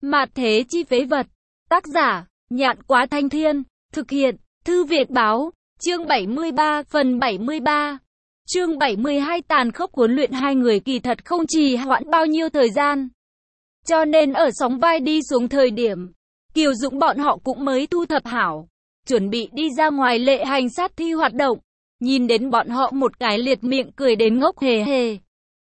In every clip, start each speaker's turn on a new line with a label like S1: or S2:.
S1: Mạt thế chi phế vật. Tác giả, Nhạn Quá Thanh Thiên. Thực hiện, Thư Việt Báo. Chương 73, phần 73. Chương 72 tàn khốc huấn luyện hai người kỳ thật không trì hoãn bao nhiêu thời gian. Cho nên ở sóng vai đi xuống thời điểm, Kiều Dũng bọn họ cũng mới thu thập hảo, chuẩn bị đi ra ngoài lệ hành sát thi hoạt động. Nhìn đến bọn họ một cái liệt miệng cười đến ngốc hề hề.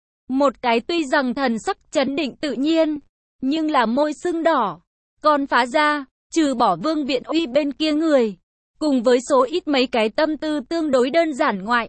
S1: Một cái tuy rằng thần sắc trấn định tự nhiên, nhưng là môi sưng đỏ, còn phá ra, trừ bỏ Vương Viện Uy bên kia người, cùng với số ít mấy cái tâm tư tương đối đơn giản ngoại,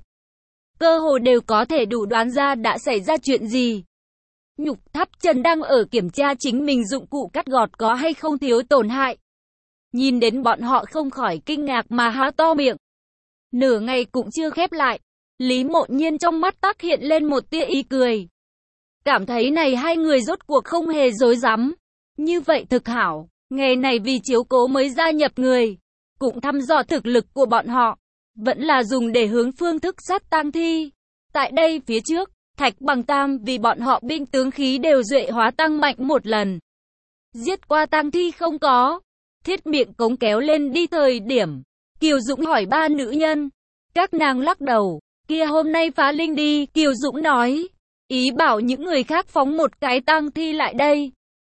S1: cơ hồ đều có thể đủ đoán ra đã xảy ra chuyện gì. Nhục Tháp Trần đang ở kiểm tra chính mình dụng cụ cắt gọt có hay không thiếu tổn hại. Nhìn đến bọn họ không khỏi kinh ngạc mà há to miệng. Nửa ngày cũng chưa khép lại, Lý Mộ Nhiên trong mắt tác hiện lên một tia ý cười. Cảm thấy này hai người rốt cuộc không hề dối rắm. Như vậy thực hảo, ngày này vì chiếu cố mới gia nhập người, cũng thăm dò thực lực của bọn họ, vẫn là dùng để hướng phương thức sát tang thi. Tại đây phía trước, Thạch Bằng Tam vì bọn họ binh tướng khí đều duệ hóa tăng mạnh một lần. Giết qua tang thi không có. Thiết miệng cống kéo lên đi thời điểm, Kiều Dũng hỏi ba nữ nhân. Các nàng lắc đầu, kia hôm nay phá linh đi, Kiều Dũng nói. Ý bảo những người khác phóng một cái tang thi lại đây.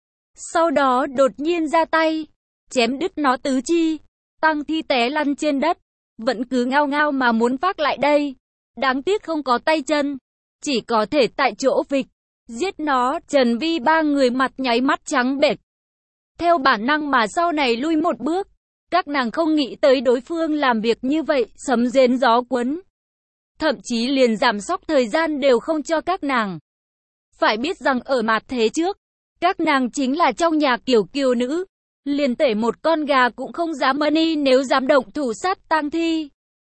S1: Sau đó đột nhiên ra tay, chém đứt nó tứ chi. Tang thi té lăn trên đất, vẫn cứ ngao ngao mà muốn phát lại đây. Đáng tiếc không có tay chân, chỉ có thể tại chỗ vịch. Giết nó, Trần Vi ba người mặt nháy mắt trắng bệch. Theo bản năng mà sau này lui một bước. Các nàng không nghĩ tới đối phương làm việc như vậy, sấm rền gió cuốn. Thậm chí liền giảm sóc thời gian đều không cho các nàng. Phải biết rằng ở mặt thế trước, các nàng chính là trong nhà kiểu kiều nữ. Liền tể một con gà cũng không dám money nếu dám động thủ sát tang thi.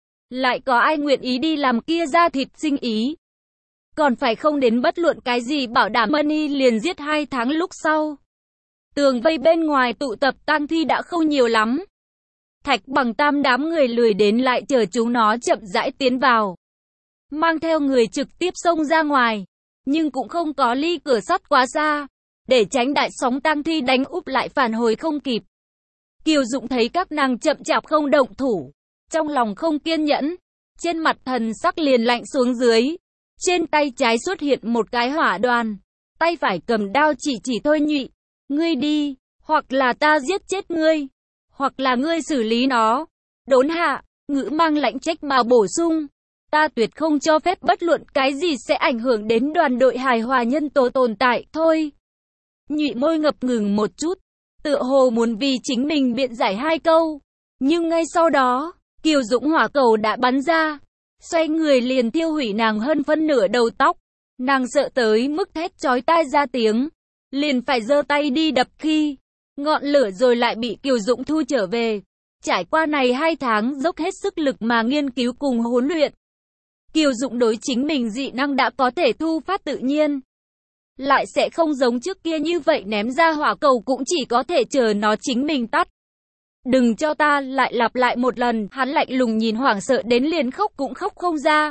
S1: Lại có ai nguyện ý đi làm kia ra thịt sinh ý. Còn phải không đến bất luận cái gì bảo đảm money liền giết 2 tháng lúc sau. Tường vây bên ngoài tụ tập tang thi đã không nhiều lắm. Thạch Bằng Tam đám người lười đến lại chờ chúng nó chậm rãi tiến vào. Mang theo người trực tiếp xông ra ngoài, nhưng cũng không có ly cửa sắt quá xa, để tránh đại sóng tang thi đánh úp lại phản hồi không kịp. Kiều Dũng thấy các nàng chậm chạp không động thủ, trong lòng không kiên nhẫn, trên mặt thần sắc liền lạnh xuống dưới. Trên tay trái xuất hiện một cái hỏa đoàn, tay phải cầm đao chỉ Thôi Nhụy. Ngươi đi, hoặc là ta giết chết ngươi, hoặc là ngươi xử lý nó. Đốn Hạ, ngữ mang lãnh trách mà bổ sung. Ta tuyệt không cho phép bất luận cái gì sẽ ảnh hưởng đến đoàn đội hài hòa nhân tố tồn tại, thôi. Nhụy môi ngập ngừng một chút, tựa hồ muốn vì chính mình biện giải 2 câu. Nhưng ngay sau đó, Kiều Dũng hỏa cầu đã bắn ra, xoay người liền thiêu hủy nàng hơn phân nửa đầu tóc. Nàng sợ tới mức thét chói tai ra tiếng, liền phải giơ tay đi đập khi ngọn lửa rồi lại bị Kiều Dũng thu trở về. Trải qua này 2 tháng dốc hết sức lực mà nghiên cứu cùng huấn luyện, Kiều Dũng đối chính mình dị năng đã có thể thu phát tự nhiên. Lại sẽ không giống trước kia như vậy ném ra hỏa cầu cũng chỉ có thể chờ nó chính mình tắt. Đừng cho ta lại lặp lại một lần, hắn lạnh lùng nhìn hoảng sợ đến liền khóc cũng khóc không ra.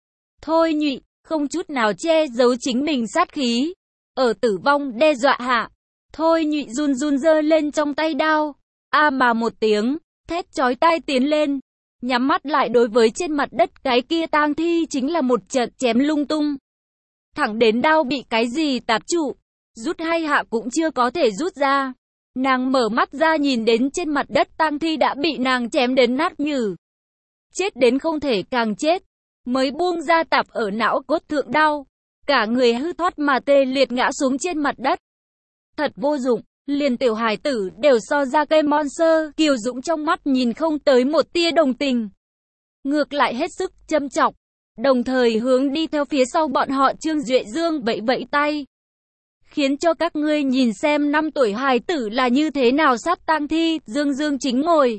S1: Thôi Nhụy, không chút nào che giấu chính mình sát khí. Ở tử vong đe dọa hạ, Thôi Nhụy run run giơ lên trong tay đao. A mà một tiếng, thét chói tai tiến lên. Nhắm mắt lại đối với trên mặt đất cái kia tang thi chính là một trận chém lung tung. Thẳng đến đao bị cái gì tạp trụ, rút 2 hạ cũng chưa có thể rút ra. Nàng mở mắt ra nhìn đến trên mặt đất tang thi đã bị nàng chém đến nát nhừ. Chết đến không thể càng chết, mới buông ra tạp ở não cốt thượng đau. Cả người hư thoát mà tê liệt ngã xuống trên mặt đất. Thật vô dụng, liền tiểu hài tử đều so ra cây monster. Kiều Dũng trong mắt nhìn không tới một tia đồng tình, ngược lại hết sức châm chọc, đồng thời hướng đi theo phía sau bọn họ Trương Duệ Dương vẫy vẫy tay. Khiến cho các ngươi nhìn xem 5 tuổi hài tử là như thế nào sát tang thi. Dương Dương chính ngồi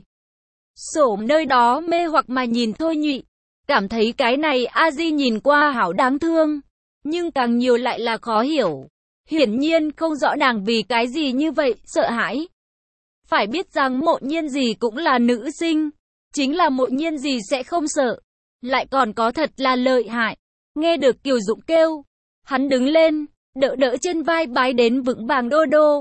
S1: xổm nơi đó mê hoặc mà nhìn Thôi Nhụy, cảm thấy cái này a di nhìn qua hảo đáng thương, nhưng càng nhiều lại là khó hiểu. Hiển nhiên không rõ nàng vì cái gì như vậy, sợ hãi. Phải biết rằng Mộ Nhiên gì cũng là nữ sinh, chính là Mộ Nhiên gì sẽ không sợ, lại còn có thật là lợi hại. Nghe được Kiều Dũng kêu, hắn đứng lên, đỡ đỡ trên vai bái đến vững vàng đô đô.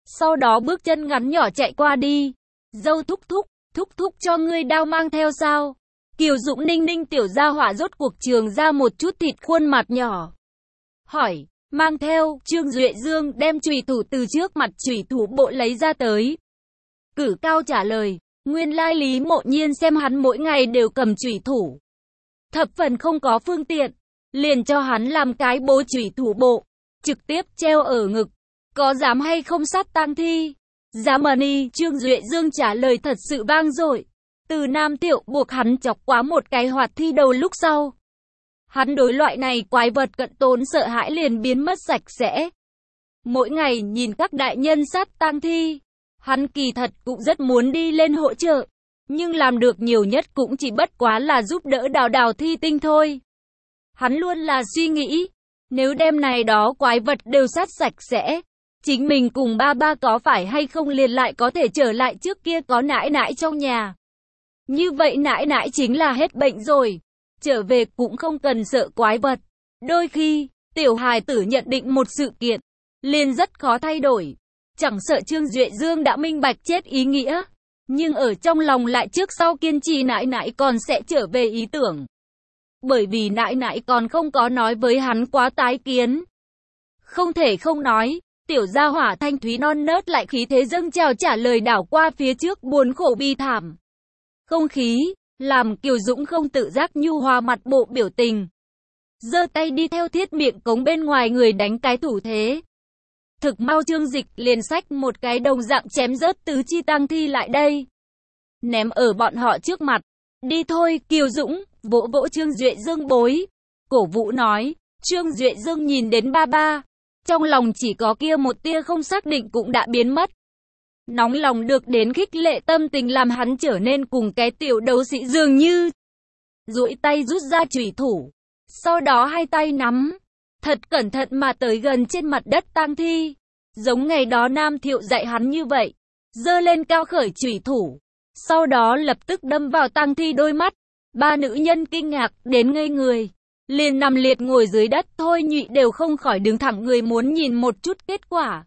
S1: Sau đó bước chân ngắn nhỏ chạy qua đi. Dâu thúc thúc cho ngươi đao mang theo sao? Kiều Dũng ninh ninh tiểu gia hỏa rốt cuộc trường ra một chút thịt khuôn mặt nhỏ. Hỏi, mang theo, Trương Duệ Dương đem chùy thủ từ trước mặt chùy thủ bộ lấy ra tới. Cử cao trả lời, nguyên lai Lý Mộ Nhiên xem hắn mỗi ngày đều cầm chùy thủ. Thập phần không có phương tiện, liền cho hắn làm cái bố chùy thủ bộ, trực tiếp treo ở ngực. Có dám hay không sát tang thi? Dám đi, Trương Duệ Dương trả lời thật sự vang dội. Từ Nam Thiệu buộc hắn chọc quá một cái hoạt thi đầu lúc sau. Hắn đối loại này quái vật cận tốn sợ hãi liền biến mất sạch sẽ. Mỗi ngày nhìn các đại nhân sát tang thi, hắn kỳ thật cũng rất muốn đi lên hỗ trợ. Nhưng làm được nhiều nhất cũng chỉ bất quá là giúp đỡ đào đào thi tinh thôi. Hắn luôn là suy nghĩ, nếu đem này đó quái vật đều sát sạch sẽ, chính mình cùng ba ba có phải hay không liền lại có thể trở lại trước kia có nãi nãi trong nhà. Như vậy nãi nãi chính là hết bệnh rồi, trở về cũng không cần sợ quái vật. Đôi khi, tiểu hài tử nhận định một sự kiện, liền rất khó thay đổi. Chẳng sợ Trương Duệ Dương đã minh bạch chết ý nghĩa, nhưng ở trong lòng lại trước sau kiên trì nãi nãi còn sẽ trở về ý tưởng. Bởi vì nãi nãi còn không có nói với hắn quá tái kiến. Không thể không nói, tiểu gia hỏa thanh thúy non nớt lại khí thế dâng trào trả lời đảo qua phía trước buồn khổ bi thảm. Không khí, làm Kiều Dũng không tự giác nhu hòa mặt bộ biểu tình. Giơ tay đi theo thiết miệng cống bên ngoài người đánh cái thủ thế. Thực mau Trương Dịch liền xách một cái đồng dạng chém rớt tứ chi tang thi lại đây. Ném ở bọn họ trước mặt. Đi thôi, Kiều Dũng, vỗ vỗ Trương Duệ Dương bối. Cổ vũ nói, Trương Duệ Dương nhìn đến ba ba. Trong lòng chỉ có kia một tia không xác định cũng đã biến mất. Nóng lòng được đến khích lệ tâm tình làm hắn trở nên cùng cái tiểu đấu sĩ dường như. Duỗi tay rút ra chùy thủ. Sau đó hai tay nắm. Thật cẩn thận mà tới gần trên mặt đất tang thi. Giống ngày đó Nam Thiệu dạy hắn như vậy. Giơ lên cao khởi chùy thủ. Sau đó lập tức đâm vào tang thi đôi mắt. Ba nữ nhân kinh ngạc đến ngây người. Liền nằm liệt ngồi dưới đất thôi nhụy đều không khỏi đứng thẳng người muốn nhìn một chút kết quả.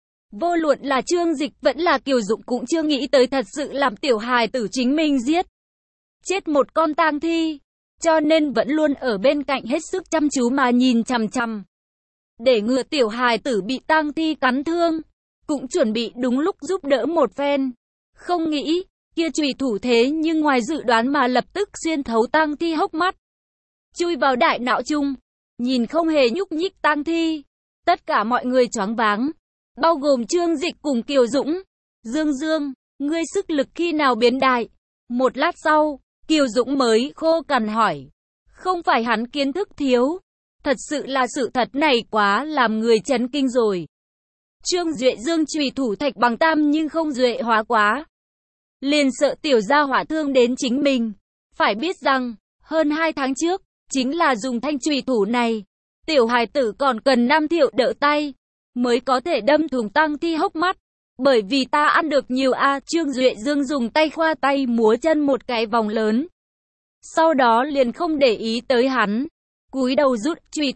S1: Vô luận là Trương Dịch vẫn là Kiều Dũng cũng chưa nghĩ tới thật sự làm tiểu hài tử chính mình giết chết một con tang thi. Cho nên vẫn luôn ở bên cạnh hết sức chăm chú mà nhìn chằm chằm. Để ngừa tiểu hài tử bị tang thi cắn thương. Cũng chuẩn bị đúng lúc giúp đỡ một phen. Không nghĩ, kia chùy thủ thế nhưng ngoài dự đoán mà lập tức xuyên thấu tang thi hốc mắt. Chui vào đại não chung. Nhìn không hề nhúc nhích tang thi. Tất cả mọi người choáng váng. Bao gồm Trương Dịch cùng Kiều Dũng. Dương Dương, ngươi sức lực khi nào biến đại? Một lát sau, Kiều Dũng mới khô cằn hỏi. Không phải hắn kiến thức thiếu. Thật sự là sự thật này quá làm người chấn kinh rồi. Trương Duệ Dương chùy thủ thạch bằng tam nhưng không duệ hóa quá. Liền sợ tiểu gia hỏa thương đến chính mình. Phải biết rằng, hơn 2 tháng trước, chính là dùng thanh chùy thủ này. Tiểu hài tử còn cần Nam Thiệu đỡ tay. Mới có thể đâm thủng tang thi hốc mắt. Bởi vì ta ăn được nhiều Trương Duệ Dương dùng tay khoa tay múa chân một cái vòng lớn. Sau đó liền không để ý tới hắn. Cúi đầu rút chùy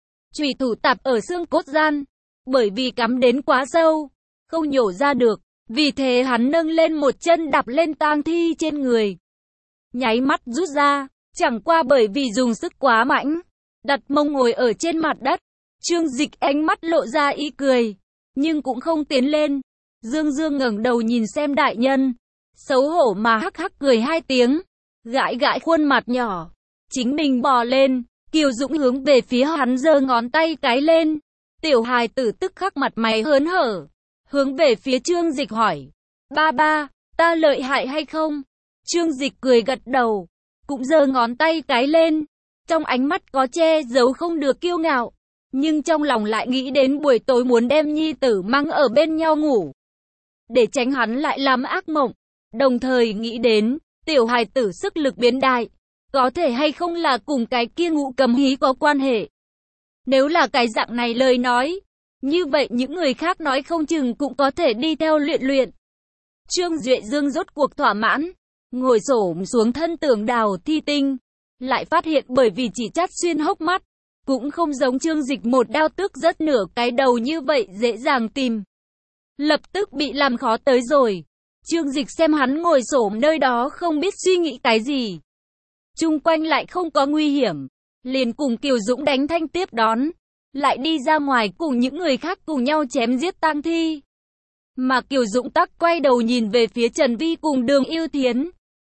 S1: thủ tạp ở xương cốt gian. Bởi vì cắm đến quá sâu, không nhổ ra được. Vì thế hắn nâng lên một chân đạp lên tang thi trên người. Nháy mắt rút ra, chẳng qua bởi vì dùng sức quá mạnh. Đặt mông ngồi ở trên mặt đất. Trương Dịch ánh mắt lộ ra ý cười, nhưng cũng không tiến lên. Dương Dương ngẩng đầu nhìn xem đại nhân, xấu hổ mà hắc hắc cười 2 tiếng, gãi gãi khuôn mặt nhỏ. Chính mình bò lên, Kiều Dũng hướng về phía hắn giơ ngón tay cái lên. Tiểu hài tử tức khắc mặt mày hớn hở, hướng về phía Trương Dịch hỏi, ba ba, ta lợi hại hay không? Trương Dịch cười gật đầu, cũng giơ ngón tay cái lên, trong ánh mắt có che giấu không được kiêu ngạo. Nhưng trong lòng lại nghĩ đến buổi tối muốn đem nhi tử mang ở bên nhau ngủ. Để tránh hắn lại làm ác mộng. Đồng thời nghĩ đến, tiểu hài tử sức lực biến đại. Có thể hay không là cùng cái kia Ngũ Cầm Hí có quan hệ. Nếu là cái dạng này lời nói, như vậy những người khác nói không chừng cũng có thể đi theo luyện. Trương Duệ Dương rốt cuộc thỏa mãn. Ngồi xổm xuống thân tưởng đào thi tinh. Lại phát hiện bởi vì chỉ chát xuyên hốc mắt. Cũng không giống Trương Dịch một đao tước rất nửa cái đầu như vậy dễ dàng tìm. lập tức bị làm khó tới rồi. Trương Dịch xem hắn ngồi xổm nơi đó không biết suy nghĩ cái gì. Chung quanh lại không có nguy hiểm, liền cùng Kiều Dũng đánh thanh tiếp đón, lại đi ra ngoài cùng những người khác cùng nhau chém giết tang thi. Mà Kiều Dũng tắc quay đầu nhìn về phía Trần Vi cùng Đường Yêu Thiến,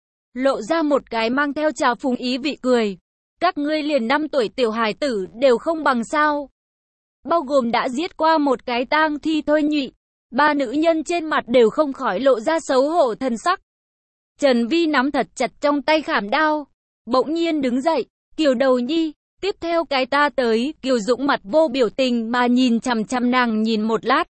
S1: lộ ra một cái mang theo trào phúng ý vị cười. Các ngươi liền 5 tuổi tiểu hài tử đều không bằng sao? Bao gồm đã giết qua một cái tang thi thôi nhị. 3 nữ nhân trên mặt đều không khỏi lộ ra xấu hổ thần sắc. Trần Vi nắm thật chặt trong tay khảm đao, bỗng nhiên đứng dậy, Kiều đầu nhi, tiếp theo cái ta tới. Kiều Dũng mặt vô biểu tình mà nhìn chằm chằm nàng nhìn một lát,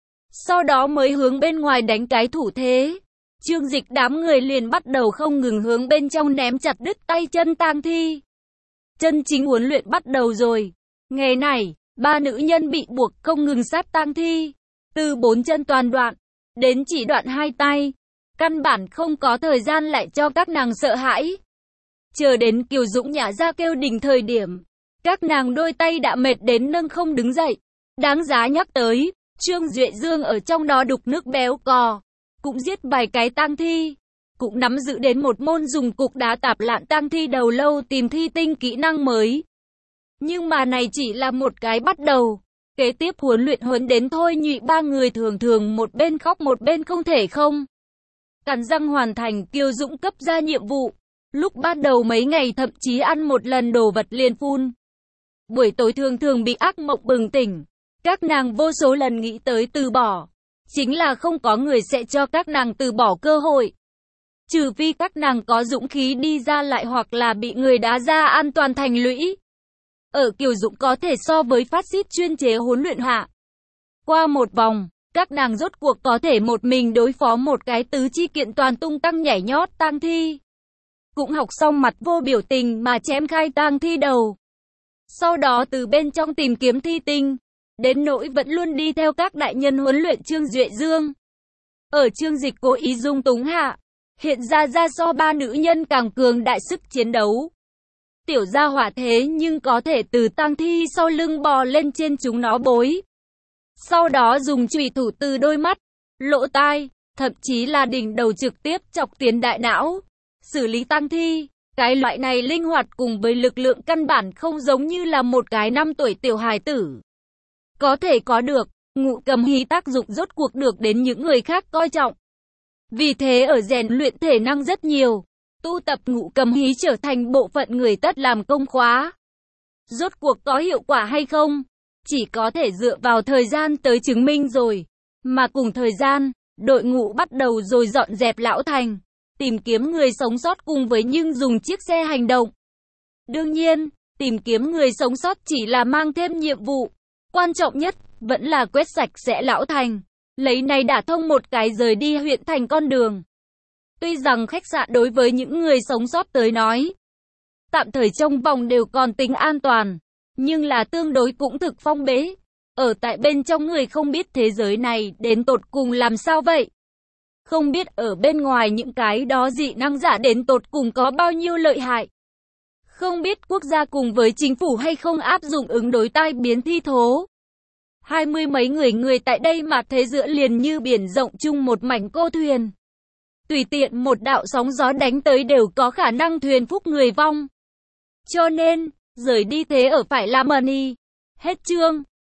S1: sau đó mới hướng bên ngoài đánh cái thủ thế. Trương Dịch đám người liền bắt đầu không ngừng hướng bên trong ném chặt đứt tay chân tang thi. Chân chính huấn luyện bắt đầu rồi. Ngày này, 3 nữ nhân bị buộc không ngừng sát tang thi, từ 4 chân toàn đoạn, đến chỉ đoạn 2 tay. Căn bản không có thời gian lại cho các nàng sợ hãi. Chờ đến Kiều Dũng nhả ra kêu đình thời điểm, các nàng đôi tay đã mệt đến nâng không đứng dậy. Đáng giá nhắc tới, Trương Duệ Dương ở trong đó đục nước béo cò, cũng giết vài cái tang thi, cũng nắm giữ đến một môn dùng cục đá tạp lạn tang thi đầu lâu tìm thi tinh kỹ năng mới. Nhưng mà này chỉ là một cái bắt đầu. Kế tiếp huấn luyện đến thôi nhụy 3 người thường thường một bên khóc một bên không thể không cắn răng hoàn thành Kiều Dũng cấp ra nhiệm vụ. Lúc bắt đầu mấy ngày thậm chí ăn một lần đồ vật liền phun. Buổi tối thường thường bị ác mộng bừng tỉnh. Các nàng vô số lần nghĩ tới từ bỏ. Chính là không có người sẽ cho các nàng từ bỏ cơ hội. Trừ phi các nàng có dũng khí đi ra lại hoặc là bị người đá ra an toàn thành lũy. Ở Kiều Dũng có thể so với phát xít chuyên chế huấn luyện hạ. Qua một vòng, các nàng rốt cuộc có thể một mình đối phó một cái tứ chi kiện toàn tung tăng nhảy nhót tang thi. Cũng học xong mặt vô biểu tình mà chém khai tang thi đầu. Sau đó từ bên trong tìm kiếm thi tinh. Đến nỗi vẫn luôn đi theo các đại nhân huấn luyện Trương Duệ Dương. Ở Trương Dịch cố ý dung túng hạ, hiện ra so 3 nữ nhân càng cường đại sức chiến đấu. Tiểu gia hỏa thế nhưng có thể từ tang thi sau lưng bò lên trên chúng nó bối. Sau đó dùng chùy thủ từ đôi mắt, lỗ tai, thậm chí là đỉnh đầu trực tiếp chọc tiến đại não. Xử lý tang thi, cái loại này linh hoạt cùng với lực lượng căn bản không giống như là một cái 5 tuổi tiểu hài tử. Có thể có được, ngụ cầm hí tác dụng rốt cuộc được đến những người khác coi trọng. Vì thế ở rèn luyện thể năng rất nhiều, tu tập ngụ cầm hí trở thành bộ phận người tất làm công khóa. Rốt cuộc có hiệu quả hay không? Chỉ có thể dựa vào thời gian tới chứng minh rồi. Mà cùng thời gian, đội ngũ bắt đầu rồi dọn dẹp Lão Thành, tìm kiếm người sống sót cùng với nhưng dùng chiếc xe hành động. Đương nhiên, tìm kiếm người sống sót chỉ là mang thêm nhiệm vụ. Quan trọng nhất, vẫn là quét sạch sẽ Lão Thành. Lấy này đả thông một cái rời đi huyện thành con đường. Tuy rằng khách sạn đối với những người sống sót tới nói, tạm thời trong vòng đều còn tính an toàn, nhưng là tương đối cũng thực phong bế. Ở tại bên trong người không biết thế giới này đến tột cùng làm sao vậy. Không biết ở bên ngoài những cái đó dị năng giả đến tột cùng có bao nhiêu lợi hại. Không biết quốc gia cùng với chính phủ hay không áp dụng ứng đối tai biến thi thố. 20 mấy người tại đây mà thế giữa liền như biển rộng chung một mảnh cô thuyền. Tùy tiện một đạo sóng gió đánh tới đều có khả năng thuyền phúc người vong. Cho nên, rời đi thế ở phải là money. Hết chương.